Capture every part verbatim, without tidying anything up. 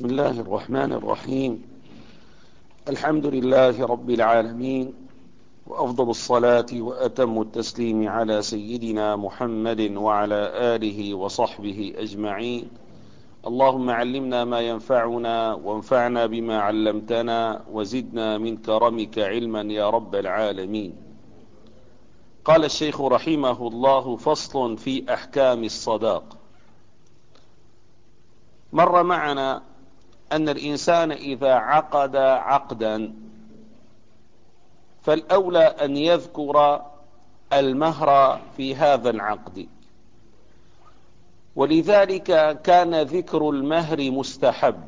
بسم الله الرحمن الرحيم. الحمد لله رب العالمين، وأفضل الصلاة وأتم التسليم على سيدنا محمد وعلى آله وصحبه أجمعين. اللهم علمنا ما ينفعنا وانفعنا بما علمتنا وزدنا من كرمك علما يا رب العالمين. قال الشيخ رحمه الله: فصل في أحكام الصداق. مر معنا أن الإنسان إذا عقد عقدا فالأولى أن يذكر المهر في هذا العقد، ولذلك كان ذكر المهر مستحب.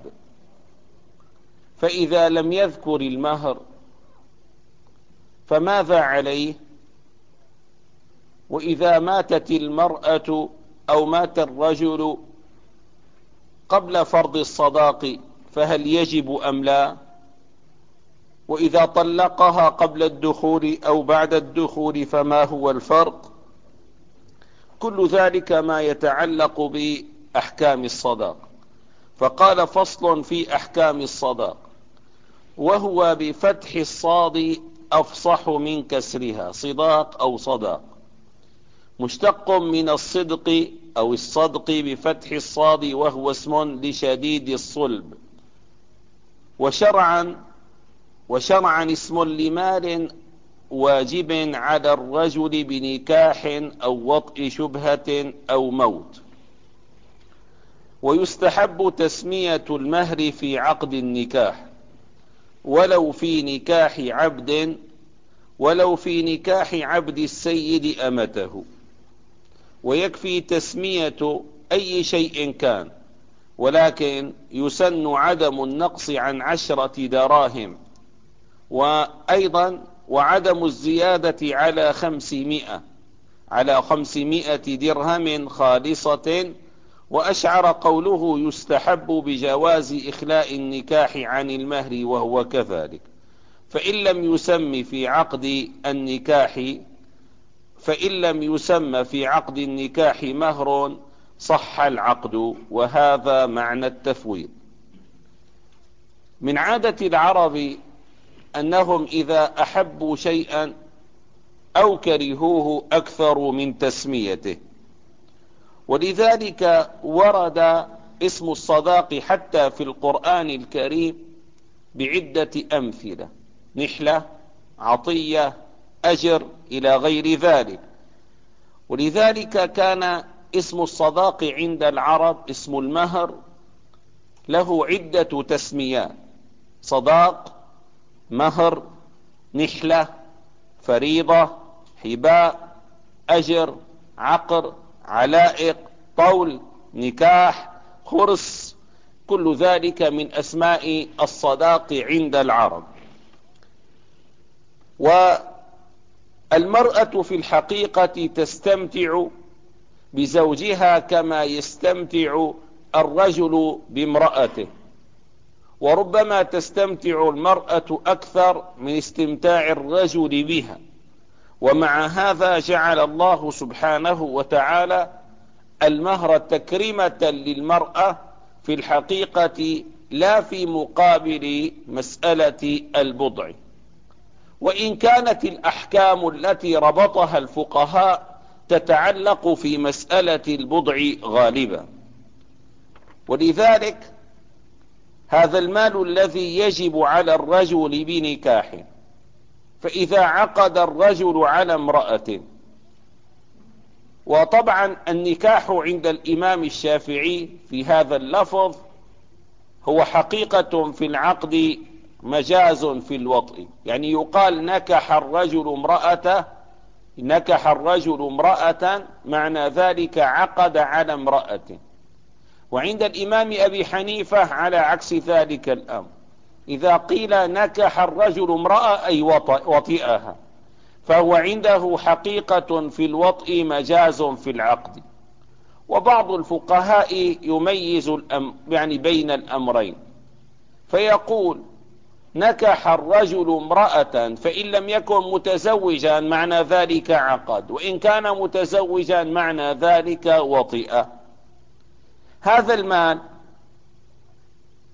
فإذا لم يذكر المهر فماذا عليه؟ وإذا ماتت المرأة أو مات الرجل قبل فرض الصداق فهل يجب أم لا؟ وإذا طلقها قبل الدخول أو بعد الدخول فما هو الفرق؟ كل ذلك ما يتعلق بأحكام الصداق. فقال: فصل في أحكام الصداق، وهو بفتح الصاد أفصح من كسرها، صداق أو صداق، مشتق من الصدق أو الصدق بفتح الصاد، وهو اسم لشديد الصلب. وشرعا وشرعا اسم لمال واجب على الرجل بنكاح أو وطء شبهة أو موت. ويستحب تسمية المهر في عقد النكاح، ولو في نكاح عبد ولو في نكاح عبد السيد أمته. ويكفي تسمية أي شيء كان، ولكن يسن عدم النقص عن عشرة دراهم، وأيضا وعدم الزيادة على خمسمائة على خمسمائة درهم خالصة. وأشعر قوله يستحب بجواز إخلاء النكاح عن المهر، وهو كذلك. فإن لم يسم في عقد النكاح فإن لم يسم في عقد النكاح مهر صح العقد، وهذا معنى التفويض. من عادة العرب أنهم إذا أحبوا شيئا أو كرهوه أكثر من تسميته، ولذلك ورد اسم الصداق حتى في القرآن الكريم بعدة أمثلة: نحلة، عطية، أجر، إلى غير ذلك. ولذلك كان اسم الصداق عند العرب، اسم المهر، له عدة تسميات: صداق، مهر، نحلة، فريضة، حباء، أجر، عقر، علائق، طول، نكاح، خرس. كل ذلك من أسماء الصداق عند العرب. والمرأة في الحقيقة تستمتع بزوجها كما يستمتع الرجل بامرأته، وربما تستمتع المرأة أكثر من استمتاع الرجل بها. ومع هذا جعل الله سبحانه وتعالى المهر تكريمة للمرأة في الحقيقة، لا في مقابل مسألة البضع. وإن كانت الأحكام التي ربطها الفقهاء تتعلق في مسألة البضع غالبا. ولذلك هذا المال الذي يجب على الرجل بنكاح، فإذا عقد الرجل على امرأة، وطبعا النكاح عند الإمام الشافعي في هذا اللفظ هو حقيقة في العقد مجاز في الوطء، يعني يقال نكح الرجل امرأة نكح الرجل امرأة معنى ذلك عقد على امرأة. وعند الإمام أبي حنيفة على عكس ذلك الأمر، إذا قيل نكح الرجل امرأة أي وطئها، فهو عنده حقيقة في الوطء مجاز في العقد. وبعض الفقهاء يميز الأمر يعني بين الأمرين، فيقول نكح الرجل امرأة فإن لم يكن متزوجا معنى ذلك عقد، وإن كان متزوجا معنى ذلك وطئ. هذا المال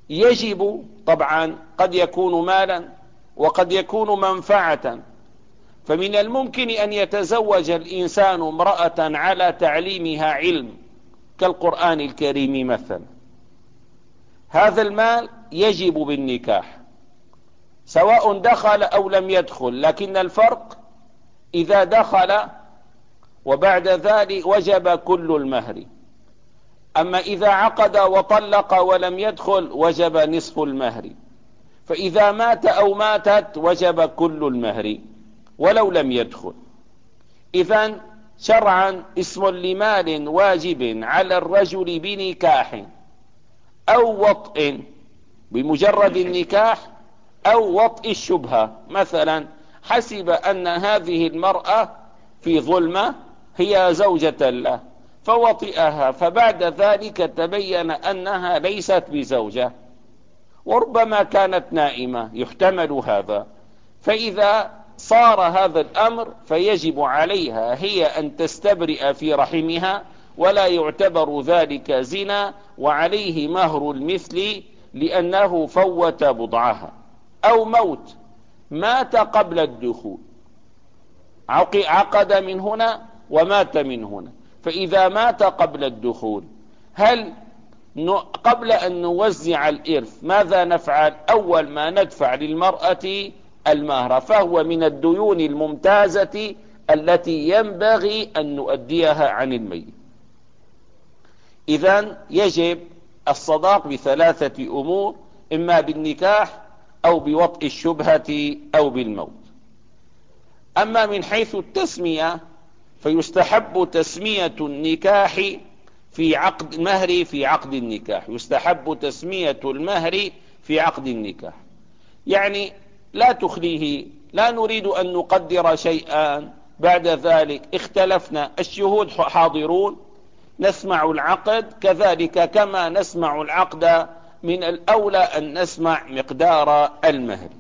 يجب طبعا قد يكون مالا وقد يكون منفعة، فمن الممكن أن يتزوج الإنسان امرأة على تعليمها علم كالقرآن الكريم مثلا، هذا المال يجب بالنكاح سواء دخل أو لم يدخل، لكن الفرق إذا دخل وبعد ذلك وجب كل المهر، أما إذا عقد وطلق ولم يدخل وجب نصف المهر، فإذا مات أو ماتت وجب كل المهر ولو لم يدخل. إذن شرعا اسم لمال واجب على الرجل بنكاح أو وطء بمجرد النكاح أو وطء الشبهة، مثلا حسب أن هذه المرأة في ظلمة هي زوجة له فوطئها، فبعد ذلك تبين أنها ليست بزوجة وربما كانت نائمة، يحتمل هذا، فإذا صار هذا الأمر فيجب عليها هي أن تستبرئ في رحمها ولا يعتبر ذلك زنا، وعليه مهر المثل لأنه فوت بضعها. أو موت، مات قبل الدخول، عقد من هنا ومات من هنا، فإذا مات قبل الدخول هل قبل أن نوزع الإرث ماذا نفعل؟ أول ما ندفع للمرأة المهر، فهو من الديون الممتازة التي ينبغي أن نؤديها عن الميت. إذن يجب الصداق بثلاثة أمور، إما بالنكاح أو بوطء الشبهة أو بالموت. أما من حيث التسمية فيستحب تسمية النكاح في عقد المهر في عقد النكاح، يستحب تسمية المهر في عقد النكاح، يعني لا تخليه، لا نريد أن نقدر شيئا بعد ذلك اختلفنا، الشهود حاضرون نسمع العقد، كذلك كما نسمع العقد من الأولى أن نسمع مقدار المهر.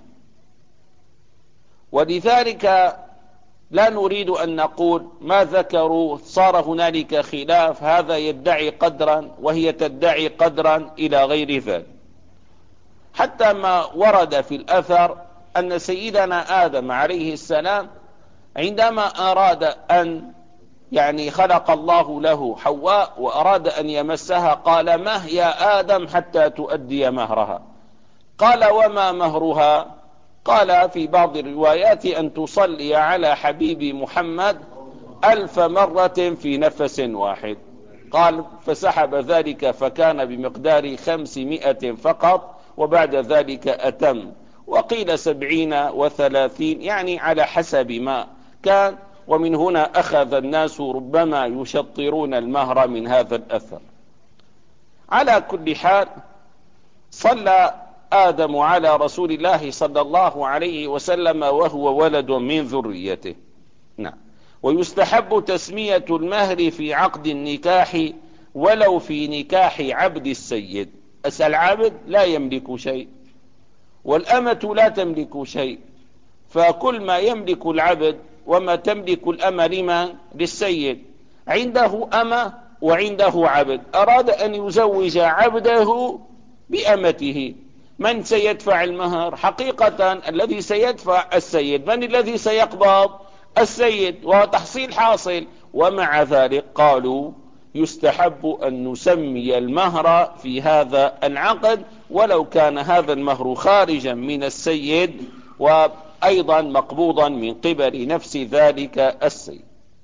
ولذلك لا نريد أن نقول ما ذكروا صار هنالك خلاف، هذا يدعي قدرا وهي تدعي قدرا إلى غير ذلك، حتى ما ورد في الأثر أن سيدنا آدم عليه السلام عندما أراد أن يعني خلق الله له حواء وأراد أن يمسها قال مه يا آدم حتى تؤدي مهرها، قال وما مهرها؟ قال في بعض الروايات أن تصلي على حبيبي محمد ألف مرة في نفس واحد، قال فسحب ذلك فكان بمقدار خمسمائة فقط، وبعد ذلك أتم، وقيل سبعين وثلاثين، يعني على حسب ما كان، ومن هنا أخذ الناس ربما يشطرون المهر من هذا الأثر. على كل حال صلى آدم على رسول الله صلى الله عليه وسلم وهو ولد من ذريته. نعم. ويستحب تسمية المهر في عقد النكاح ولو في نكاح عبد السيد، العبد لا يملك شيء والأمة لا تملك شيء، فكل ما يملك العبد وما تملك الأمة لمن؟ للسيد، عنده أمة وعنده عبد، أراد أن يزوج عبده بأمته، من سيدفع المهر؟ حقيقة الذي سيدفع السيد، من الذي سيقبض؟ السيد، وتحصيل حاصل. ومع ذلك قالوا يستحب أن نسمي المهر في هذا العقد ولو كان هذا المهر خارجا من السيد وأيضا مقبوضا من قبل نفس ذلك السيد.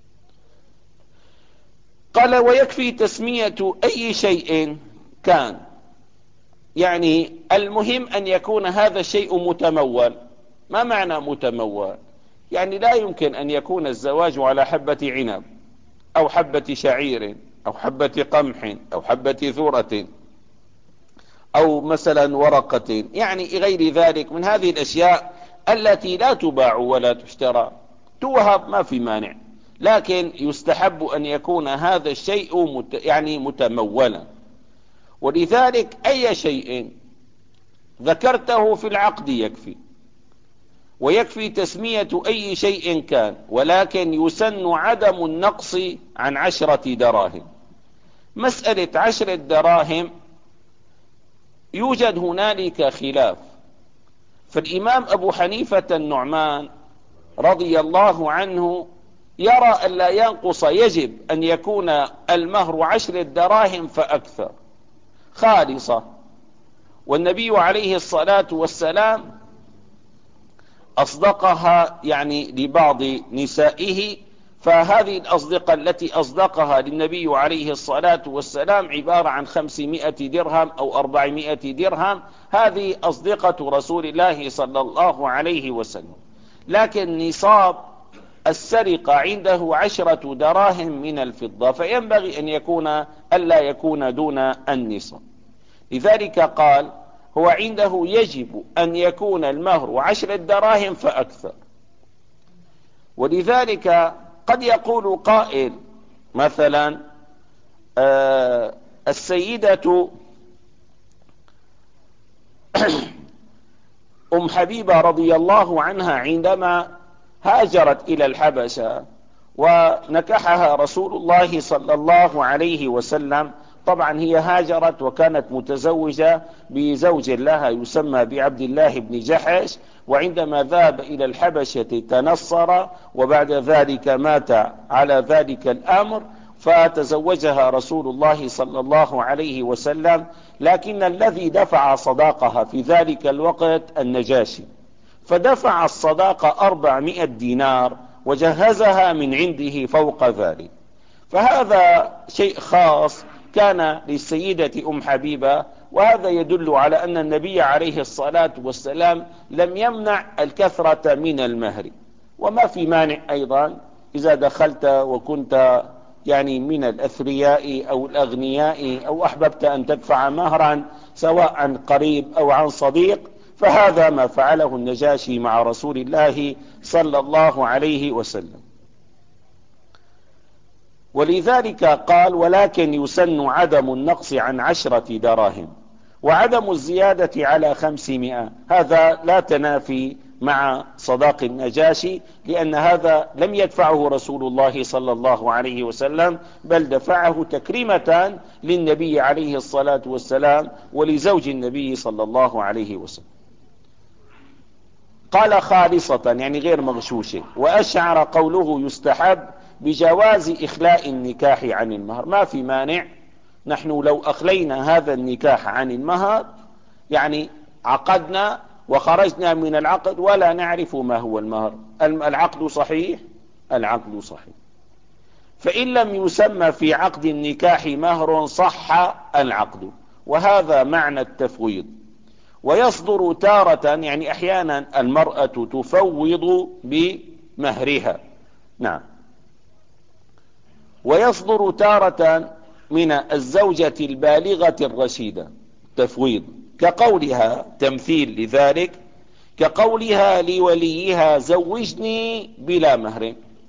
قال ويكفي تسمية أي شيء كان، يعني المهم أن يكون هذا الشيء متمول. ما معنى متمول؟ يعني لا يمكن أن يكون الزواج على حبة عنب أو حبة شعير أو حبة قمح أو حبة ذرة أو مثلا ورقة، يعني غير ذلك من هذه الأشياء التي لا تباع ولا تشترى، توهب ما في مانع، لكن يستحب أن يكون هذا الشيء مت يعني متمولا. ولذلك أي شيء ذكرته في العقد يكفي، ويكفي تسمية أي شيء كان، ولكن يسن عدم النقص عن عشرة دراهم. مسألة عشرة دراهم يوجد هنالك خلاف. فالإمام أبو حنيفة النعمان رضي الله عنه يرى أن لا ينقص، يجب أن يكون المهر عشر دراهم فأكثر خالصة. والنبي عليه الصلاة والسلام أصدقها يعني لبعض نسائه، فهذه الأصدقة التي أصدقها للنبي عليه الصلاة والسلام عبارة عن خمسمائة درهم أو أربعمائة درهم، هذه أصدقة رسول الله صلى الله عليه وسلم. لكن نصاب السرقة عنده عشرة دراهم من الفضة، فينبغي أن يكون ألا يكون دون النصاب. لذلك قال هو عنده يجب أن يكون المهر عشر دراهم فأكثر. ولذلك قد يقول قائل مثلا آه السيدة أم حبيبة رضي الله عنها عندما هاجرت إلى الحبشة ونكحها رسول الله صلى الله عليه وسلم، طبعا هي هاجرت وكانت متزوجة بزوج لها يسمى بعبد الله بن جحش، وعندما ذهب إلى الحبشة تنصر، وبعد ذلك مات على ذلك الأمر، فتزوجها رسول الله صلى الله عليه وسلم. لكن الذي دفع صداقها في ذلك الوقت النجاشي، فدفع الصداقة أربعمائة دينار وجهزها من عنده فوق ذلك. فهذا شيء خاص كان للسيدة أم حبيبة، وهذا يدل على أن النبي عليه الصلاة والسلام لم يمنع الكثرة من المهر. وما في مانع أيضا إذا دخلت وكنت يعني من الأثرياء أو الأغنياء أو أحببت أن تدفع مهرا سواء عن قريب أو عن صديق، فهذا ما فعله النجاشي مع رسول الله صلى الله عليه وسلم. ولذلك قال ولكن يسن عدم النقص عن عشرة دراهم وعدم الزيادة على خمسمائة. هذا لا تنافي مع صداق النجاشي، لأن هذا لم يدفعه رسول الله صلى الله عليه وسلم، بل دفعه تكريمة للنبي عليه الصلاة والسلام ولزوج النبي صلى الله عليه وسلم. قال خالصة يعني غير مغشوشة. وأشعر قوله يستحب بجواز إخلاء النكاح عن المهر. ما في مانع نحن لو أخلينا هذا النكاح عن المهر، يعني عقدنا وخرجنا من العقد ولا نعرف ما هو المهر، العقد صحيح؟ العقد صحيح. فإن لم يسمى في عقد النكاح مهر صح العقد، وهذا معنى التفويض. ويصدر تارة يعني أحيانا المرأة تفوض بمهرها، نعم. ويصدر تارة من الزوجة البالغة الرشيدة تفويض، كقولها تمثيل لذلك، كقولها لوليها زوجني بلا مهر،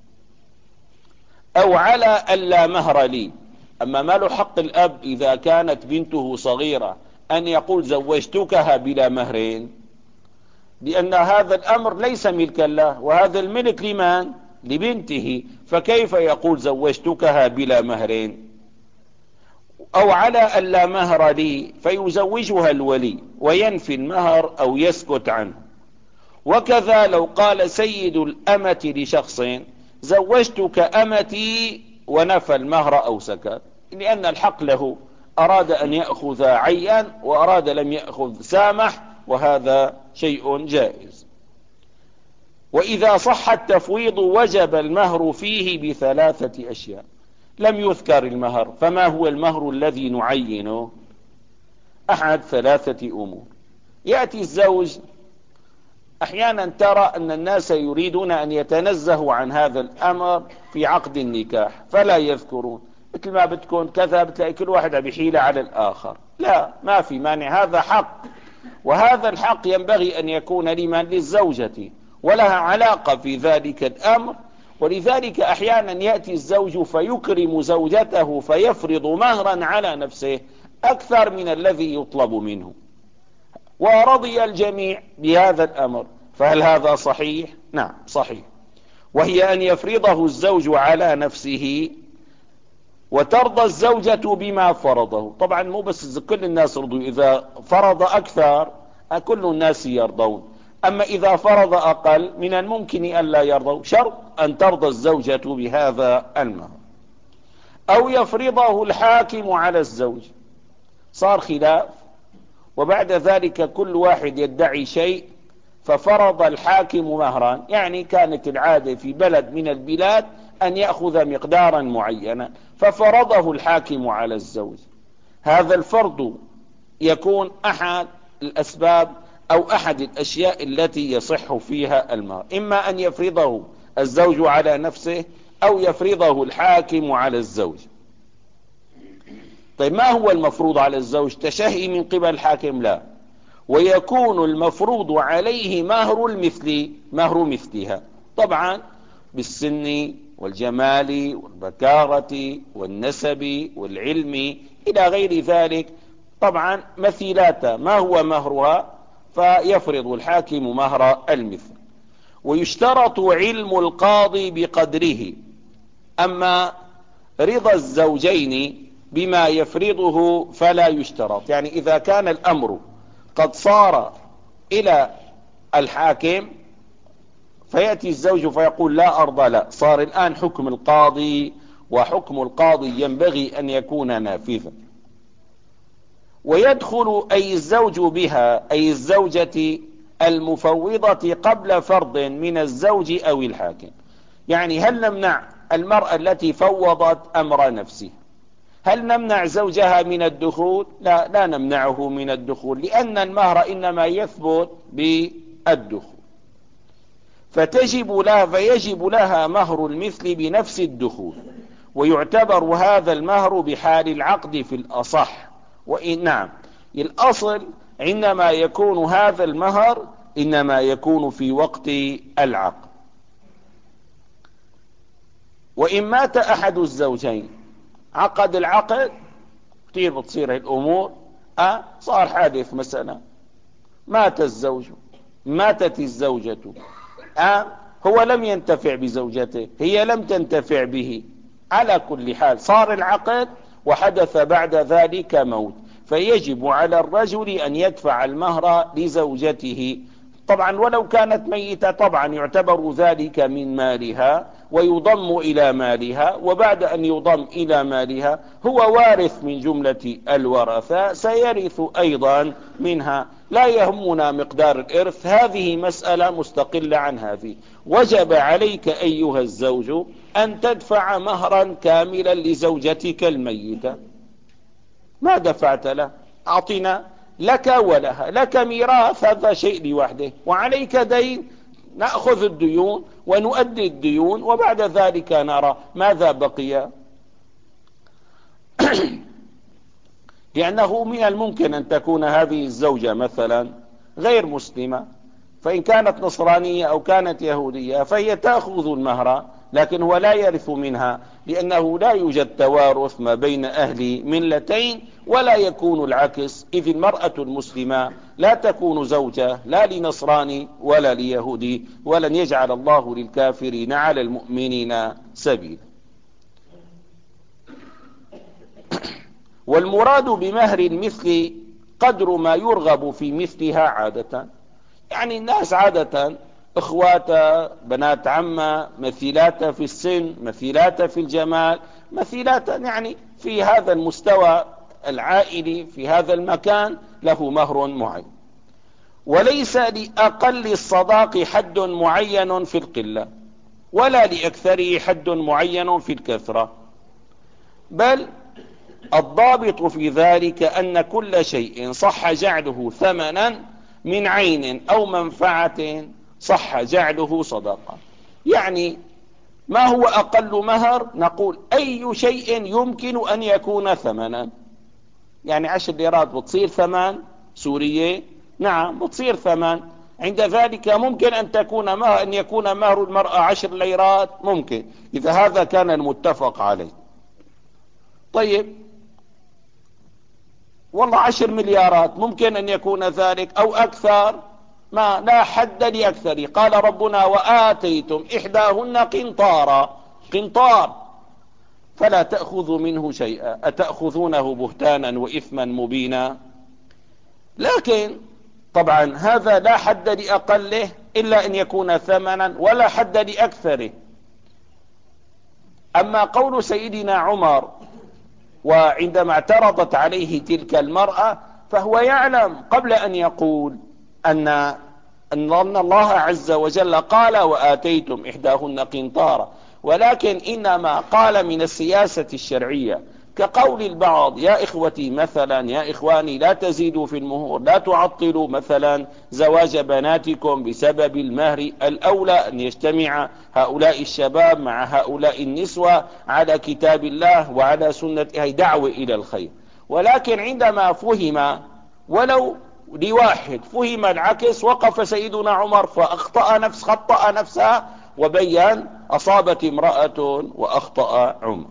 أو على ألا مهر لي. أما ما له حق الأب إذا كانت بنته صغيرة أن يقول زوجتكها بلا مهرين، لأن هذا الأمر ليس ملكا له، وهذا الملك لمن؟ لبنته، فكيف يقول زوجتكها بلا مهرين؟ أو على ألا مهر لي فيزوجها الولي وينفي المهر أو يسكت عنه. وكذا لو قال سيد الأمة لشخص زوجتك أمتي ونفى المهر أو سكت، لأن الحق له، أراد أن يأخذ عيا وأراد لم يأخذ سامح، وهذا شيء جائز. وإذا صح التفويض وجب المهر فيه بثلاثة أشياء. لم يذكر المهر، فما هو المهر الذي نعينه؟ أحد ثلاثة أمور. يأتي الزوج، أحيانا ترى أن الناس يريدون أن يتنزهوا عن هذا الأمر في عقد النكاح فلا يذكرون، مثل ما بتكون كذا بتلاقي كل واحد بحيلة على الآخر. لا، ما في مانع، هذا حق، وهذا الحق ينبغي أن يكون لمن؟ للزوجة، ولها علاقة في ذلك الأمر. ولذلك أحيانا يأتي الزوج فيكرم زوجته فيفرض مهرا على نفسه أكثر من الذي يطلب منه، ورضي الجميع بهذا الأمر. فهل هذا صحيح؟ نعم صحيح. وهي أن يفرضه الزوج على نفسه وترضى الزوجة بما فرضه. طبعا مو بس كل الناس رضوا، إذا فرض أكثر كل الناس يرضون، أما إذا فرض أقل من الممكن أن لا يرضوا، شرط أن ترضى الزوجة بهذا المهر. أو يفرضه الحاكم على الزوج، صار خلاف وبعد ذلك كل واحد يدعي شيء، ففرض الحاكم مهرا، يعني كانت العادة في بلد من البلاد أن يأخذ مقدارا معينا ففرضه الحاكم على الزوج. هذا الفرض يكون أحد الأسباب أو أحد الأشياء التي يصح فيها المهر، إما أن يفرضه الزوج على نفسه أو يفرضه الحاكم على الزوج. طيب ما هو المفروض على الزوج؟ تشهي من قبل الحاكم؟ لا، ويكون المفروض عليه مهر المثل، مهر مثلها، طبعا بالسن والجمال والبكارة والنسب والعلم إلى غير ذلك، طبعا مثيلات ما هو مهرها، فيفرض الحاكم مهر المثل. ويشترط علم القاضي بقدره. أما رضا الزوجين بما يفرضه فلا يشترط، يعني إذا كان الأمر قد صار إلى الحاكم فيأتي الزوج فيقول لا أرضى، لا، صار الآن حكم القاضي، وحكم القاضي ينبغي أن يكون نافذا. ويدخل أي الزوج بها، أي الزوجة المفوضة قبل فرض من الزوج أو الحاكم. يعني هل نمنع المرأة التي فوضت أمر نفسه، هل نمنع زوجها من الدخول؟ لا، لا نمنعه من الدخول، لأن المهر إنما يثبت بالدخول، فتجب لها فيجب لها مهر المثل بنفس الدخول، ويعتبر هذا المهر بحال العقد في الأصح. وإن نعم الأصل عندما يكون هذا المهر إنما يكون في وقت العقد. وإن مات أحد الزوجين، عقد العقد كتير بتصير الأمور، أه صار حادث مثلا، مات الزوج، ماتت الزوجة، أه هو لم ينتفع بزوجته، هي لم تنتفع به، على كل حال صار العقد وحدث بعد ذلك موت، فيجب على الرجل أن يدفع المهر لزوجته، طبعا ولو كانت ميتة، طبعا يعتبر ذلك من مالها ويضم إلى مالها، وبعد أن يضم إلى مالها هو وارث من جملة الورثة، سيرث أيضا منها، لا يهمنا مقدار الإرث، هذه مسألة مستقلة عن هذه. وجب عليك أيها الزوج أن تدفع مهرا كاملا لزوجتك الميتة، ما دفعت له، أعطنا لك ولها، لك ميراث، هذا شيء لوحده، وعليك دين، نأخذ الديون ونؤدي الديون وبعد ذلك نرى ماذا بقي. لأنه من الممكن أن تكون هذه الزوجة مثلا غير مسلمة، فإن كانت نصرانية أو كانت يهودية فهي تأخذ المهر، لكن هو لا يرث منها، لأنه لا يوجد توارث ما بين أهل ملتين، ولا يكون العكس، إذ المرأة المسلمة لا تكون زوجة لا لنصراني ولا ليهودي، ولن يجعل الله للكافرين على المؤمنين سبيلا. والمراد بمهر المثل قدر ما يرغب في مثلها عادة، يعني الناس عادة اخوات، بنات عمة، مثيلات في السن، مثيلات في الجمال، مثيلات يعني في هذا المستوى العائلي في هذا المكان له مهر معين. وليس لأقل الصداق حد معين في القلة، ولا لأكثره حد معين في الكثرة، بل الضابط في ذلك أن كل شيء صح جعله ثمنا من عين أو منفعة صح جعله صدقة. يعني ما هو أقل مهر؟ نقول أي شيء يمكن أن يكون ثمنا، يعني عشر ليرات بتصير ثمن سورية، نعم بتصير ثمن، عند ذلك ممكن أن تكون مهر، أن يكون مهر المرأة عشر ليرات، ممكن إذا هذا كان المتفق عليه. طيب والله عشر مليارات ممكن أن يكون ذلك أو أكثر، ما لا حد لأكثر. قال ربنا وآتيتم إحداهن قنطارا، قنطار فلا تأخذوا منه شيئا أتأخذونه بهتانا وإثما مبينا. لكن طبعا هذا لا حد لأقله إلا أن يكون ثمنا ولا حد لأكثره. أما قول سيدنا عمر وعندما اعترضت عليه تلك المرأة فهو يعلم قبل أن يقول أن أن الله عز وجل قال وآتيتم إحداهن قنطارا، ولكن إنما قال من السياسة الشرعية، كقول البعض يا إخوتي مثلا يا إخواني لا تزيدوا في المهور، لا تعطلوا مثلا زواج بناتكم بسبب المهر، الأولى أن يجتمع هؤلاء الشباب مع هؤلاء النسوة على كتاب الله وعلى سنة، هي دعوة إلى الخير. ولكن عندما فهم ولو لواحد فهم العكس وقف سيدنا عمر فأخطأ نفس خطأ نفسها وبين أصابت امرأة وأخطأ عمر.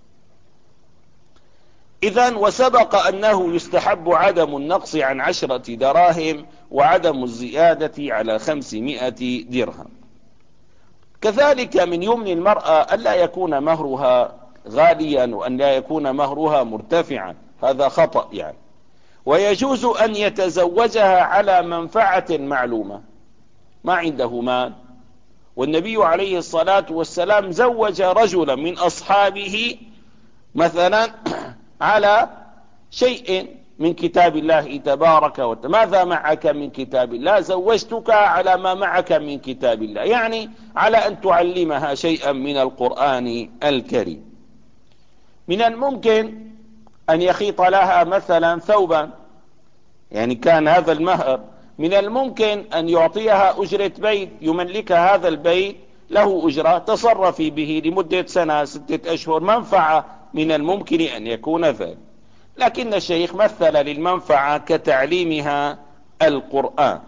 إذن وسبق أنه يستحب عدم النقص عن عشرة دراهم وعدم الزيادة على خمسمائة درهم. كذلك من يمن المرأة ألا يكون مهرها غاليا وأن لا يكون مهرها مرتفعا، هذا خطأ يعني. ويجوز أن يتزوجها على منفعة معلومة، ما عنده مال، والنبي عليه الصلاة والسلام زوج رجلا من أصحابه مثلا على شيء من كتاب الله تبارك وتعالى، ماذا معك من كتاب الله؟ زوجتك على ما معك من كتاب الله، يعني على أن تعلمها شيئا من القرآن الكريم. من الممكن أن يخيط لها مثلا ثوبا، يعني كان هذا المهر، من الممكن أن يعطيها أجرة بيت يملك هذا البيت له أجرة تصرفي به لمدة سنة ستة أشهر، منفعة من الممكن أن يكون ذلك. لكن الشيخ مثل للمنفعة كتعليمها القرآن.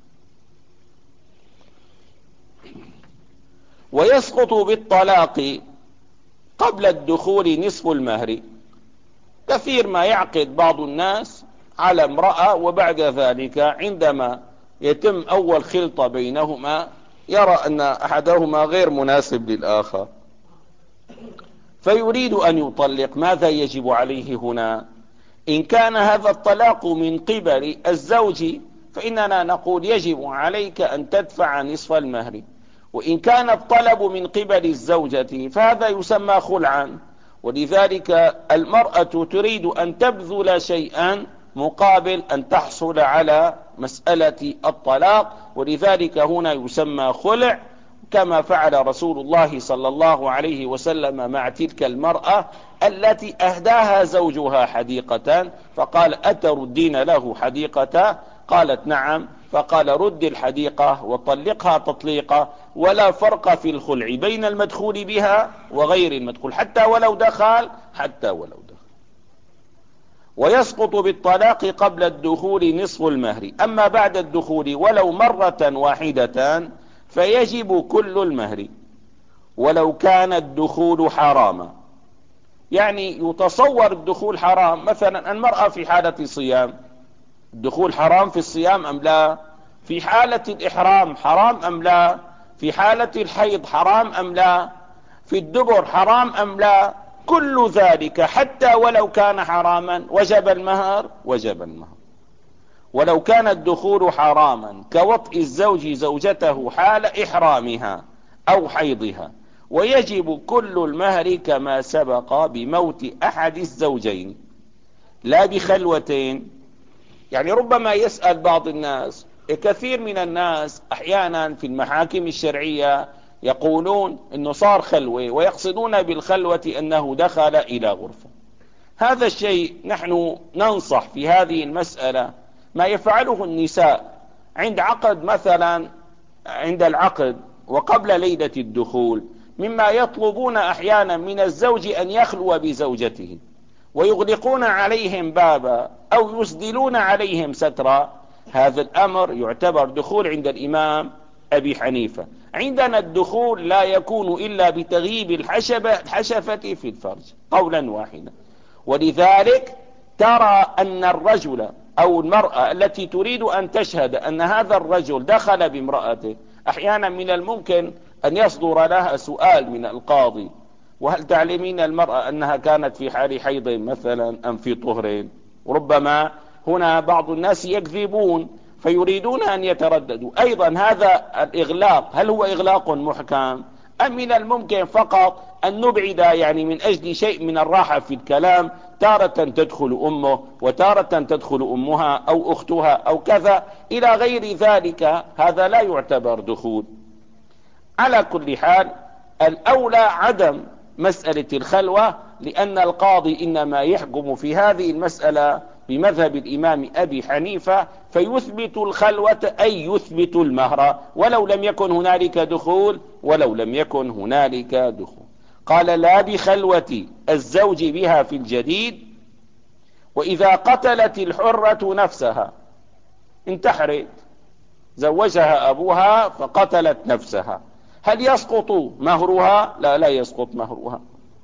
ويسقط بالطلاق قبل الدخول نصف المهر. كثير ما يعقد بعض الناس على امرأة وبعد ذلك عندما يتم أول خلطة بينهما يرى أن أحدهما غير مناسب للآخر فيريد أن يطلق. ماذا يجب عليه هنا؟ إن كان هذا الطلاق من قبل الزوج فإننا نقول يجب عليك أن تدفع نصف المهر، وإن كان الطلب من قبل الزوجة فهذا يسمى خلعا. ولذلك المرأة تريد أن تبذل شيئا مقابل أن تحصل على مسألة الطلاق، ولذلك هنا يسمى خلع، كما فعل رسول الله صلى الله عليه وسلم مع تلك المرأة التي أهداها زوجها حديقة فقال أتردين له حديقة؟ قالت نعم، فقال رد الحديقة وطلقها تطليقة. ولا فرق في الخلع بين المدخول بها وغير المدخول، حتى ولو دخل حتى ولو دخل. ويسقط بالطلاق قبل الدخول نصف المهر، أما بعد الدخول ولو مرة واحدة فيجب كل المهر ولو كان الدخول حراما. يعني يتصور الدخول حرام، مثلا المرأة في حالة صيام، الدخول حرام في الصيام أم لا؟ في حالة الإحرام حرام أم لا؟ في حالة الحيض حرام أم لا؟ في الدبر حرام أم لا؟ كل ذلك حتى ولو كان حراما وجب المهر، وجب المهر. ولو كان الدخول حراما كوطئ الزوج زوجته حال إحرامها أو حيضها، ويجب كل المهر كما سبق بموت أحد الزوجين لا بخلوتين. يعني ربما يسأل بعض الناس، كثير من الناس أحيانا في المحاكم الشرعية يقولون أنه صار خلوة ويقصدون بالخلوة أنه دخل إلى غرفة. هذا الشيء نحن ننصح في هذه المسألة ما يفعله النساء عند عقد، مثلا عند العقد وقبل ليلة الدخول، مما يطلبون أحيانا من الزوج أن يخلو بزوجته ويغلقون عليهم بابا أو يسدلون عليهم سترا. هذا الأمر يعتبر دخول عند الإمام أبي حنيفة. عندنا الدخول لا يكون إلا بتغييب الحشبة الحشفة في الفرج قولا واحدا. ولذلك ترى أن الرجل أو المرأة التي تريد أن تشهد أن هذا الرجل دخل بامرأته، أحيانا من الممكن أن يصدر لها سؤال من القاضي وهل تعلمين المرأة أنها كانت في حال حيض مثلا أم في طهر؟ ربما هنا بعض الناس يكذبون فيريدون أن يترددوا. أيضا هذا الإغلاق هل هو إغلاق محكم أم من الممكن فقط أن نبعد يعني من أجل شيء من الراحة في الكلام، تارة تدخل أمه وتارة تدخل أمها أو أختها أو كذا إلى غير ذلك، هذا لا يعتبر دخول. على كل حال الأولى عدم مسألة الخلوة، لأن القاضي إنما يحكم في هذه المسألة بمذهب الإمام أبي حنيفة، فيثبت الخلوة أي يثبت المهر ولو لم يكن هنالك دخول ولو لم يكن هنالك دخول. قال لا بخلوة الزوج بها في الجديد، وإذا قتلت الحرة نفسها، انتحرت زوجها أبوها فقتلت نفسها، هل يسقط مهرها؟ لا لا يسقط مهرها.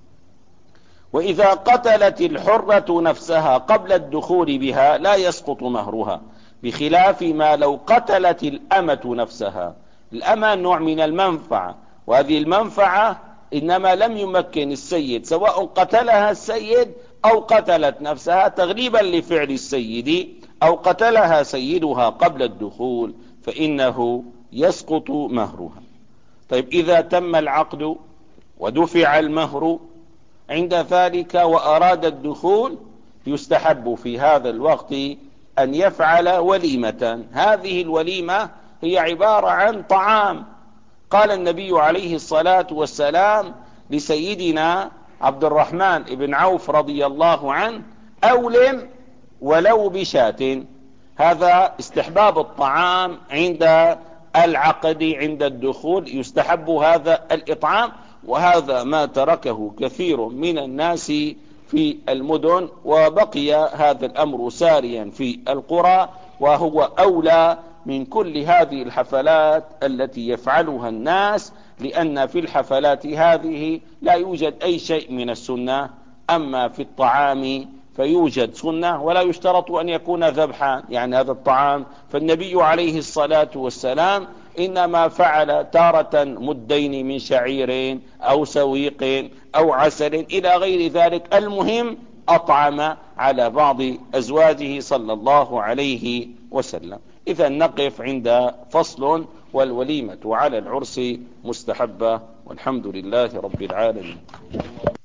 وإذا قتلت الحرة نفسها قبل الدخول بها لا يسقط مهرها، بخلاف ما لو قتلت الأمة نفسها. الأمة نوع من المنفعة، وهذه المنفعة إنما لم يمكن السيد، سواء قتلها السيد أو قتلت نفسها تغليبا لفعل السيد، أو قتلها سيدها قبل الدخول، فإنه يسقط مهرها. طيب إذا تم العقد ودفع المهر عند ذلك وأراد الدخول، يستحب في هذا الوقت أن يفعل وليمة. هذه الوليمة هي عبارة عن طعام. قال النبي عليه الصلاة والسلام لسيدنا عبد الرحمن بن عوف رضي الله عنه: أولم ولو بشاة. هذا استحباب الطعام عند العقد، عند الدخول يستحب هذا الإطعام، وهذا ما تركه كثير من الناس في المدن، وبقي هذا الأمر ساريا في القرى، وهو أولى من كل هذه الحفلات التي يفعلها الناس، لأن في الحفلات هذه لا يوجد أي شيء من السنة. أما في الطعام فيوجد سنة، ولا يشترط أن يكون ذبحا يعني هذا الطعام، فالنبي عليه الصلاة والسلام إنما فعل تارة مدين من شعير أو سويق أو عسل إلى غير ذلك. المهم أطعم على بعض أزواجه صلى الله عليه وسلم. إذا نقف عند فصل: والوليمة على العرس مستحبة، والحمد لله رب العالمين.